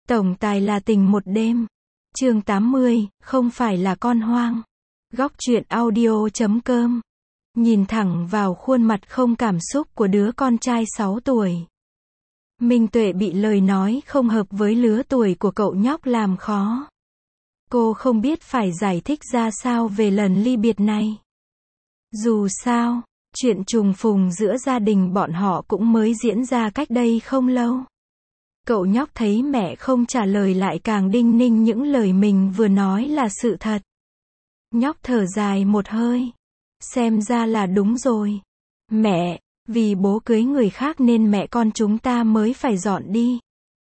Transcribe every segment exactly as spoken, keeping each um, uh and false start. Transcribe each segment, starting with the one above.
Tổng tài là tình một đêm. Chương tám mươi, không phải là con hoang. Góc truyện audio chấm com. Nhìn thẳng vào khuôn mặt không cảm xúc của đứa con trai sáu tuổi. Minh Tuệ bị lời nói không hợp với lứa tuổi của cậu nhóc làm khó. Cô không biết phải giải thích ra sao về lần ly biệt này. Dù sao, chuyện trùng phùng giữa gia đình bọn họ cũng mới diễn ra cách đây không lâu. Cậu nhóc thấy mẹ không trả lời lại càng đinh ninh những lời mình vừa nói là sự thật. Nhóc thở dài một hơi. Xem ra là đúng rồi. Mẹ, vì bố cưới người khác nên mẹ con chúng ta mới phải dọn đi.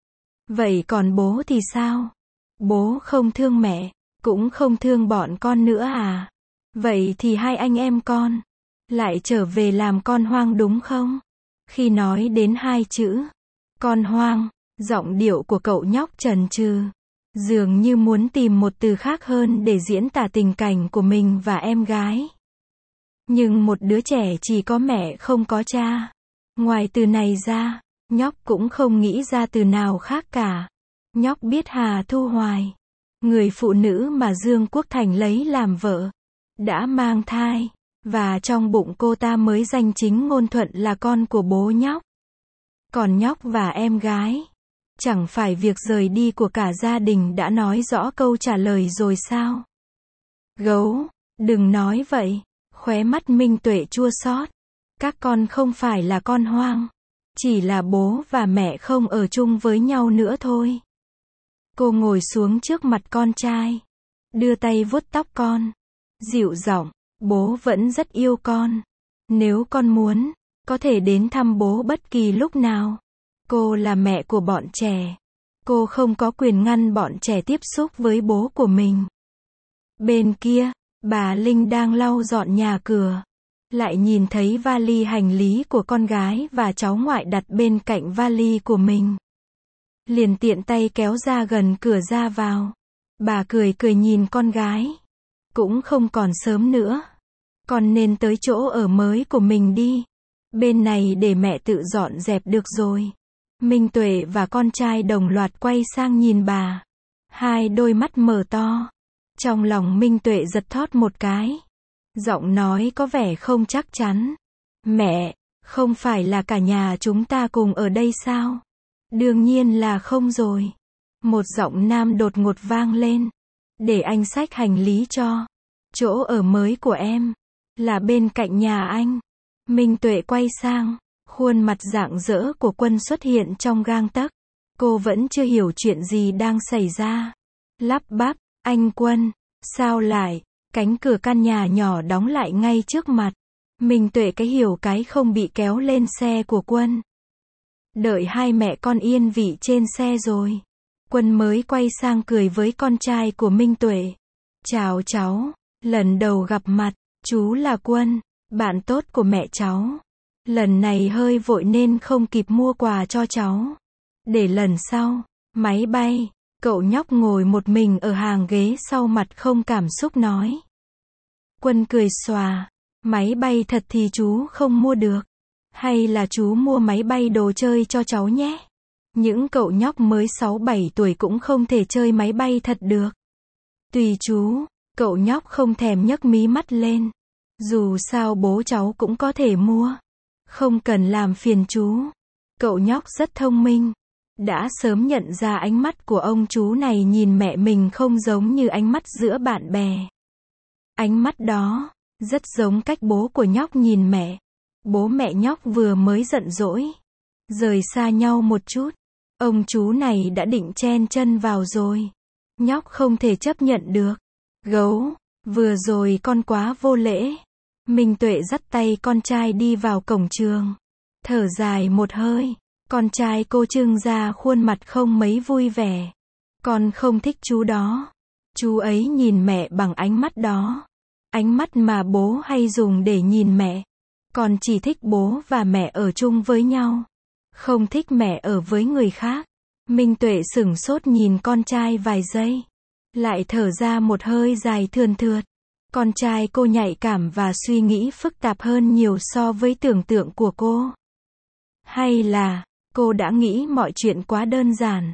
Vậy còn bố thì sao? Bố không thương mẹ, cũng không thương bọn con nữa à? Vậy thì hai anh em con lại trở về làm con hoang đúng không? Khi nói đến hai chữ con hoang, giọng điệu của cậu nhóc chần chừ, dường như muốn tìm một từ khác hơn để diễn tả tình cảnh của mình và em gái. Nhưng một đứa trẻ chỉ có mẹ không có cha. Ngoài từ này ra, nhóc cũng không nghĩ ra từ nào khác cả. Nhóc biết Hà Thu Hoài, người phụ nữ mà Dương Quốc Thành lấy làm vợ, đã mang thai, và trong bụng cô ta mới danh chính ngôn thuận là con của bố nhóc. Còn nhóc và em gái, chẳng phải việc rời đi của cả gia đình đã nói rõ câu trả lời rồi sao? Gấu, đừng nói vậy. Khóe mắt Minh Tuệ chua xót. Các con không phải là con hoang, chỉ là bố và mẹ không ở chung với nhau nữa thôi. Cô ngồi xuống trước mặt con trai, đưa tay vuốt tóc con, dịu giọng, bố vẫn rất yêu con. Nếu con muốn, có thể đến thăm bố bất kỳ lúc nào. Cô là mẹ của bọn trẻ. Cô không có quyền ngăn bọn trẻ tiếp xúc với bố của mình. Bên kia, bà Linh đang lau dọn nhà cửa, lại nhìn thấy vali hành lý của con gái và cháu ngoại đặt bên cạnh vali của mình. Liền tiện tay kéo ra gần cửa ra vào. Bà cười cười nhìn con gái. Cũng không còn sớm nữa. Con nên tới chỗ ở mới của mình đi. Bên này để mẹ tự dọn dẹp được rồi. Minh Tuệ và con trai đồng loạt quay sang nhìn bà. Hai đôi mắt mở to. Trong lòng Minh Tuệ giật thót một cái. Giọng nói có vẻ không chắc chắn. Mẹ, không phải là cả nhà chúng ta cùng ở đây sao? Đương nhiên là không rồi. Một giọng nam đột ngột vang lên. Để anh xách hành lý cho. Chỗ ở mới của em là bên cạnh nhà anh. Minh Tuệ quay sang. Khuôn mặt rạng rỡ của Quân xuất hiện trong gang tấc. Cô vẫn chưa hiểu chuyện gì đang xảy ra. Lắp bắp, anh Quân, sao lại? Cánh cửa căn nhà nhỏ đóng lại ngay trước mặt. Minh Tuệ cái hiểu cái không bị kéo lên xe của Quân. Đợi hai mẹ con yên vị trên xe rồi. Quân mới quay sang cười với con trai của Minh Tuệ. Chào cháu, lần đầu gặp mặt, chú là Quân, bạn tốt của mẹ cháu. Lần này hơi vội nên không kịp mua quà cho cháu. Để lần sau, máy bay. Cậu nhóc ngồi một mình ở hàng ghế sau mặt không cảm xúc nói. Quân cười xòa. Máy bay thật thì chú không mua được. Hay là chú mua máy bay đồ chơi cho cháu nhé. Những cậu nhóc mới sáu bảy tuổi cũng không thể chơi máy bay thật được. Tùy chú. Cậu nhóc không thèm nhấc mí mắt lên. Dù sao bố cháu cũng có thể mua. Không cần làm phiền chú. Cậu nhóc rất thông minh. Đã sớm nhận ra ánh mắt của ông chú này nhìn mẹ mình không giống như ánh mắt giữa bạn bè. Ánh mắt đó, rất giống cách bố của nhóc nhìn mẹ. Bố mẹ nhóc vừa mới giận dỗi. Rời xa nhau một chút. Ông chú này đã định chen chân vào rồi. Nhóc không thể chấp nhận được. Gấu, vừa rồi con quá vô lễ. Minh Tuệ dắt tay con trai đi vào cổng trường. Thở dài một hơi. Con trai cô trưng ra khuôn mặt không mấy vui vẻ. Con không thích chú đó. Chú ấy nhìn mẹ bằng ánh mắt đó. Ánh mắt mà bố hay dùng để nhìn mẹ. Con chỉ thích bố và mẹ ở chung với nhau. Không thích mẹ ở với người khác. Minh Tuệ sửng sốt nhìn con trai vài giây. Lại thở ra một hơi dài thườn thượt. Con trai cô nhạy cảm và suy nghĩ phức tạp hơn nhiều so với tưởng tượng của cô. Hay là cô đã nghĩ mọi chuyện quá đơn giản.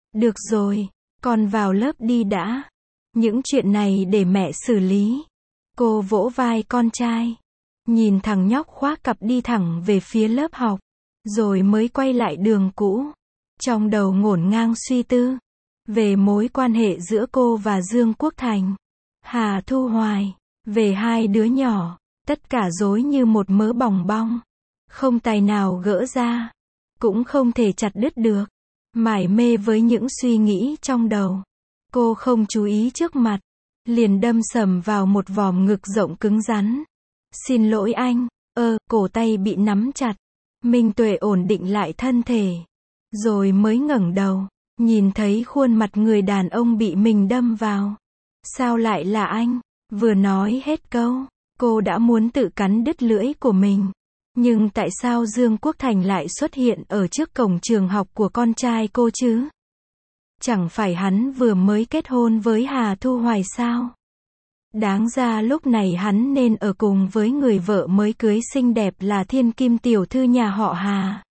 Được rồi, con vào lớp đi đã. Những chuyện này để mẹ xử lý. Cô vỗ vai con trai. Nhìn thằng nhóc khoác cặp đi thẳng về phía lớp học. Rồi mới quay lại đường cũ. Trong đầu ngổn ngang suy tư. Về mối quan hệ giữa cô và Dương Quốc Thành. Hà Thu Hoài. Về hai đứa nhỏ. Tất cả rối như một mớ bòng bong. Không tài nào gỡ ra. Cũng không thể chặt đứt được. Mải mê với những suy nghĩ trong đầu. Cô không chú ý trước mặt. Liền đâm sầm vào một vòm ngực rộng cứng rắn. Xin lỗi anh. Ơ, cổ tay bị nắm chặt. Minh Tuệ ổn định lại thân thể. Rồi mới ngẩng đầu. Nhìn thấy khuôn mặt người đàn ông bị mình đâm vào. Sao lại là anh? Vừa nói hết câu, cô đã muốn tự cắn đứt lưỡi của mình. Nhưng tại sao Dương Quốc Thành lại xuất hiện ở trước cổng trường học của con trai cô chứ? Chẳng phải hắn vừa mới kết hôn với Hà Thu Hoài sao? Đáng ra lúc này hắn nên ở cùng với người vợ mới cưới xinh đẹp là thiên kim tiểu thư nhà họ Hà.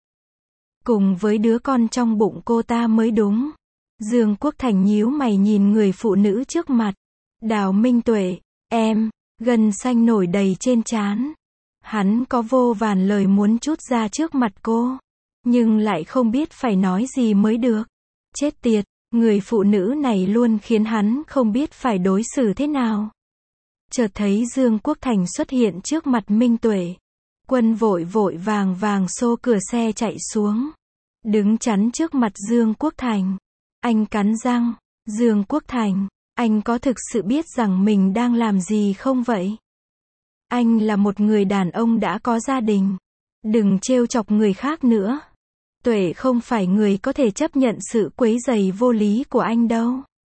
Cùng với đứa con trong bụng cô ta mới đúng. Dương Quốc Thành nhíu mày nhìn người phụ nữ trước mặt. Đào Minh Tuệ, em, gân xanh nổi đầy trên trán. Hắn có vô vàn lời muốn trút ra trước mặt cô. Nhưng lại không biết phải nói gì mới được. Chết tiệt, người phụ nữ này luôn khiến hắn không biết phải đối xử thế nào. Chợt thấy Dương Quốc Thành xuất hiện trước mặt Minh Tuệ. Quân vội vội vàng vàng xô cửa xe chạy xuống. Đứng chắn trước mặt Dương Quốc Thành. Anh cắn răng. Dương Quốc Thành, anh có thực sự biết rằng mình đang làm gì không vậy? Anh là một người đàn ông đã có gia đình. Đừng trêu chọc người khác nữa. Tuệ không phải người có thể chấp nhận sự quấy rầy vô lý của anh đâu.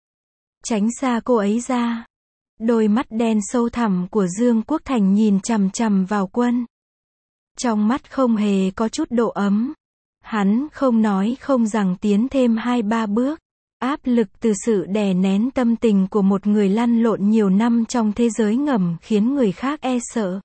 Tránh xa cô ấy ra. Đôi mắt đen sâu thẳm của Dương Quốc Thành nhìn chằm chằm vào Quân. Trong mắt không hề có chút độ ấm. Hắn không nói không rằng tiến thêm hai ba bước. Áp lực từ sự đè nén tâm tình của một người lăn lộn nhiều năm trong thế giới ngầm khiến người khác e sợ.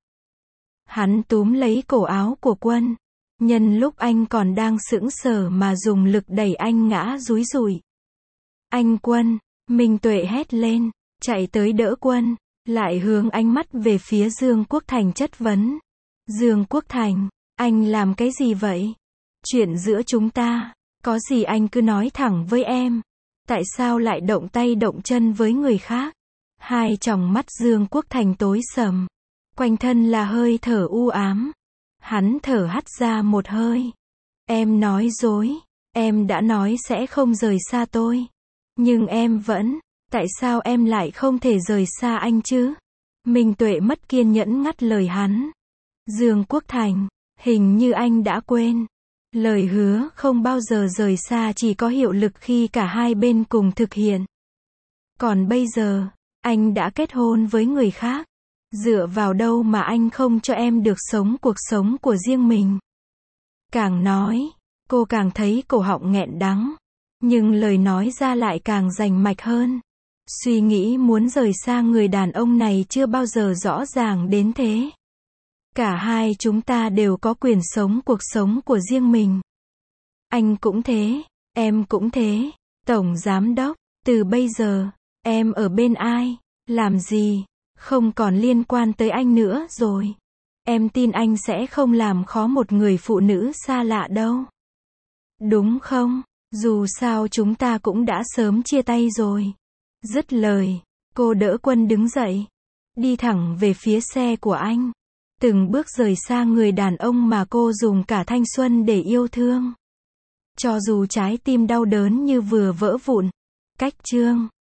Hắn túm lấy cổ áo của Quân. Nhân lúc anh còn đang sững sờ mà dùng lực đẩy anh ngã dúi rủi. Anh Quân, Minh Tuệ hét lên, chạy tới đỡ Quân, lại hướng ánh mắt về phía Dương Quốc Thành chất vấn. Dương Quốc Thành, anh làm cái gì vậy? Chuyện giữa chúng ta, có gì anh cứ nói thẳng với em. Tại sao lại động tay động chân với người khác? Hai tròng mắt Dương Quốc Thành tối sầm. Quanh thân là hơi thở u ám. Hắn thở hắt ra một hơi. Em nói dối. Em đã nói sẽ không rời xa tôi. Nhưng em vẫn. Tại sao em lại không thể rời xa anh chứ? Minh Tuệ mất kiên nhẫn ngắt lời hắn. Dương Quốc Thành, hình như anh đã quên. Lời hứa không bao giờ rời xa chỉ có hiệu lực khi cả hai bên cùng thực hiện. Còn bây giờ, anh đã kết hôn với người khác. Dựa vào đâu mà anh không cho em được sống cuộc sống của riêng mình? Càng nói, cô càng thấy cổ họng nghẹn đắng. Nhưng lời nói ra lại càng rành mạch hơn. Suy nghĩ muốn rời xa người đàn ông này chưa bao giờ rõ ràng đến thế. Cả hai chúng ta đều có quyền sống cuộc sống của riêng mình. Anh cũng thế, em cũng thế. Tổng Giám Đốc, từ bây giờ, em ở bên ai, làm gì, không còn liên quan tới anh nữa rồi. Em tin anh sẽ không làm khó một người phụ nữ xa lạ đâu. Đúng không? Dù sao chúng ta cũng đã sớm chia tay rồi. Dứt lời, cô đỡ Quân đứng dậy. Đi thẳng về phía xe của anh. Từng bước rời xa người đàn ông mà cô dùng cả thanh xuân để yêu thương. Cho dù trái tim đau đớn như vừa vỡ vụn. Cách chương